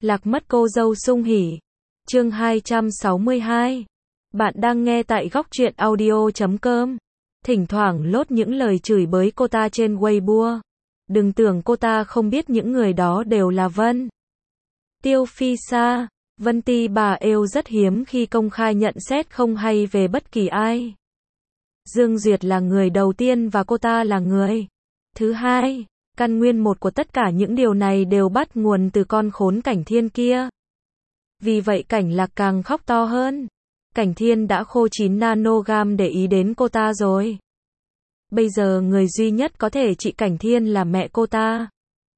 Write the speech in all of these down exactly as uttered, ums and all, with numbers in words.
Lạc mất cô dâu sung hỉ. Chương hai trăm sáu mươi hai. Bạn đang nghe tại góc truyện audio chấm com. Thỉnh thoảng lốt những lời chửi bới cô ta trên Weibo. Đừng tưởng cô ta không biết những người đó đều là Vân Tiêu Phi Sa. Vân Ti bà êu rất hiếm khi công khai nhận xét không hay về bất kỳ ai. Dương Duyệt là người đầu tiên và cô ta là người thứ hai. Căn nguyên một của tất cả những điều này đều bắt nguồn từ con khốn Cảnh Thiên kia. Vì vậy Cảnh Lạc càng khóc to hơn. Cảnh Thiên đã khô chín nanogam để ý đến cô ta rồi. Bây giờ người duy nhất có thể trị Cảnh Thiên là mẹ cô ta.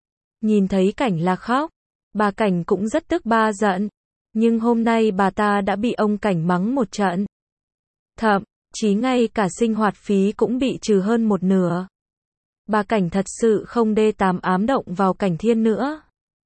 Nhìn thấy Cảnh Lạc khóc, bà Cảnh cũng rất tức ba giận. Nhưng hôm nay bà ta đã bị ông Cảnh mắng một trận. Thậm chí ngay cả sinh hoạt phí cũng bị trừ hơn một nửa. Bà Cảnh thật sự không đê tám ám động vào Cảnh Thiên nữa.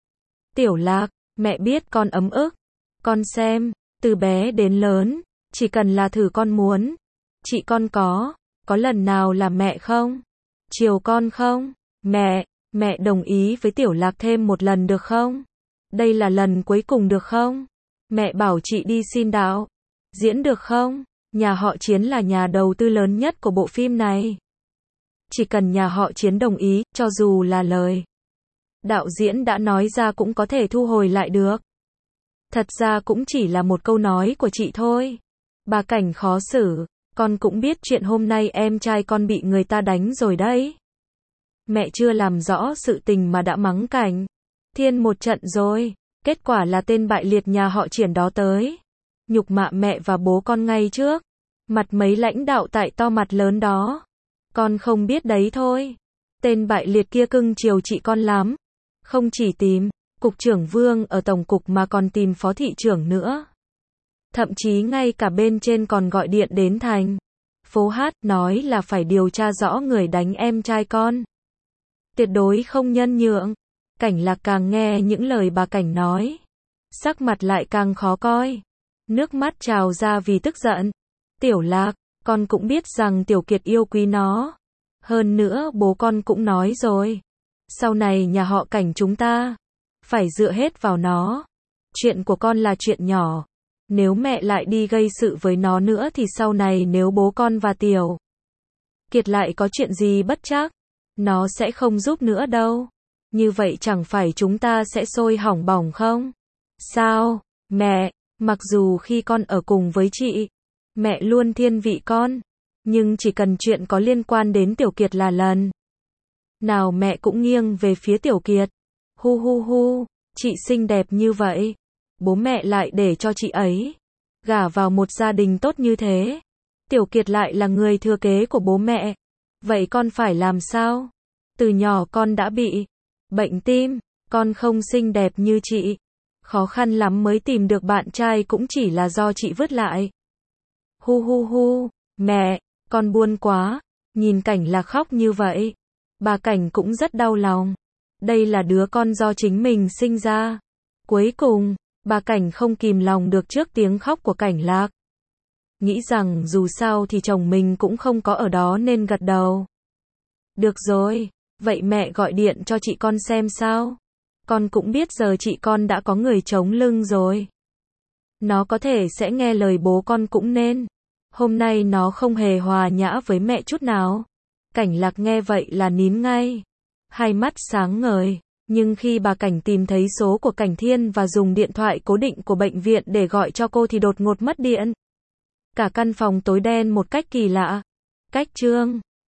Tiểu Lạc, mẹ biết con ấm ức. Con xem, từ bé đến lớn, chỉ cần là thử con muốn. Chị con có, có lần nào là mẹ không? Chiều con không? Mẹ, mẹ đồng ý với Tiểu Lạc thêm một lần được không? Đây là lần cuối cùng được không? Mẹ bảo chị đi xin đạo diễn được không? Nhà họ Chiến là nhà đầu tư lớn nhất của bộ phim này. Chỉ cần nhà họ Chiến đồng ý, cho dù là lời đạo diễn đã nói ra cũng có thể thu hồi lại được. Thật ra cũng chỉ là một câu nói của chị thôi. Bà Cảnh khó xử, con cũng biết chuyện hôm nay em trai con bị người ta đánh rồi đấy. Mẹ chưa làm rõ sự tình mà đã mắng Cảnh Thiên một trận rồi. Kết quả là tên bại liệt nhà họ Triển đó tới nhục mạ mẹ và bố con ngay trước mặt mấy lãnh đạo tại to mặt lớn đó. Con không biết đấy thôi. Tên bại liệt kia cưng chiều chị con lắm. Không chỉ tìm cục trưởng Vương ở tổng cục mà còn tìm phó thị trưởng nữa. Thậm chí ngay cả bên trên còn gọi điện đến thành phố Hát nói là phải điều tra rõ người đánh em trai con. Tuyệt đối không nhân nhượng. Cảnh Lạc càng nghe những lời bà Cảnh nói, sắc mặt lại càng khó coi. Nước mắt trào ra vì tức giận. Tiểu Lạc, con cũng biết rằng Tiểu Kiệt yêu quý nó. Hơn nữa bố con cũng nói rồi. Sau này nhà họ Cảnh chúng ta phải dựa hết vào nó. Chuyện của con là chuyện nhỏ. Nếu mẹ lại đi gây sự với nó nữa thì sau này nếu bố con và Tiểu Kiệt lại có chuyện gì bất trắc, nó sẽ không giúp nữa đâu. Như vậy chẳng phải chúng ta sẽ sôi hỏng bỏng không? Sao, mẹ, mặc dù khi con ở cùng với chị, mẹ luôn thiên vị con, nhưng chỉ cần chuyện có liên quan đến Tiểu Kiệt là lần nào mẹ cũng nghiêng về phía Tiểu Kiệt. Hu hu hu, chị xinh đẹp như vậy, bố mẹ lại để cho chị ấy gả vào một gia đình tốt như thế. Tiểu Kiệt lại là người thừa kế của bố mẹ. Vậy con phải làm sao? Từ nhỏ con đã bị bệnh tim, con không xinh đẹp như chị. Khó khăn lắm mới tìm được bạn trai cũng chỉ là do chị vứt lại. Hu hu hu, mẹ, con buồn quá. Nhìn Cảnh Lạc khóc như vậy, bà Cảnh cũng rất đau lòng. Đây là đứa con do chính mình sinh ra. Cuối cùng, bà Cảnh không kìm lòng được trước tiếng khóc của Cảnh Lạc. Nghĩ rằng dù sao thì chồng mình cũng không có ở đó nên gật đầu. Được rồi. Vậy mẹ gọi điện cho chị con xem sao? Con cũng biết giờ chị con đã có người chống lưng rồi. Nó có thể sẽ nghe lời bố con cũng nên. Hôm nay nó không hề hòa nhã với mẹ chút nào. Cảnh Lạc nghe vậy là nín ngay. Hai mắt sáng ngời. Nhưng khi bà Cảnh tìm thấy số của Cảnh Thiên và dùng điện thoại cố định của bệnh viện để gọi cho cô thì đột ngột mất điện. Cả căn phòng tối đen một cách kỳ lạ. Cách chương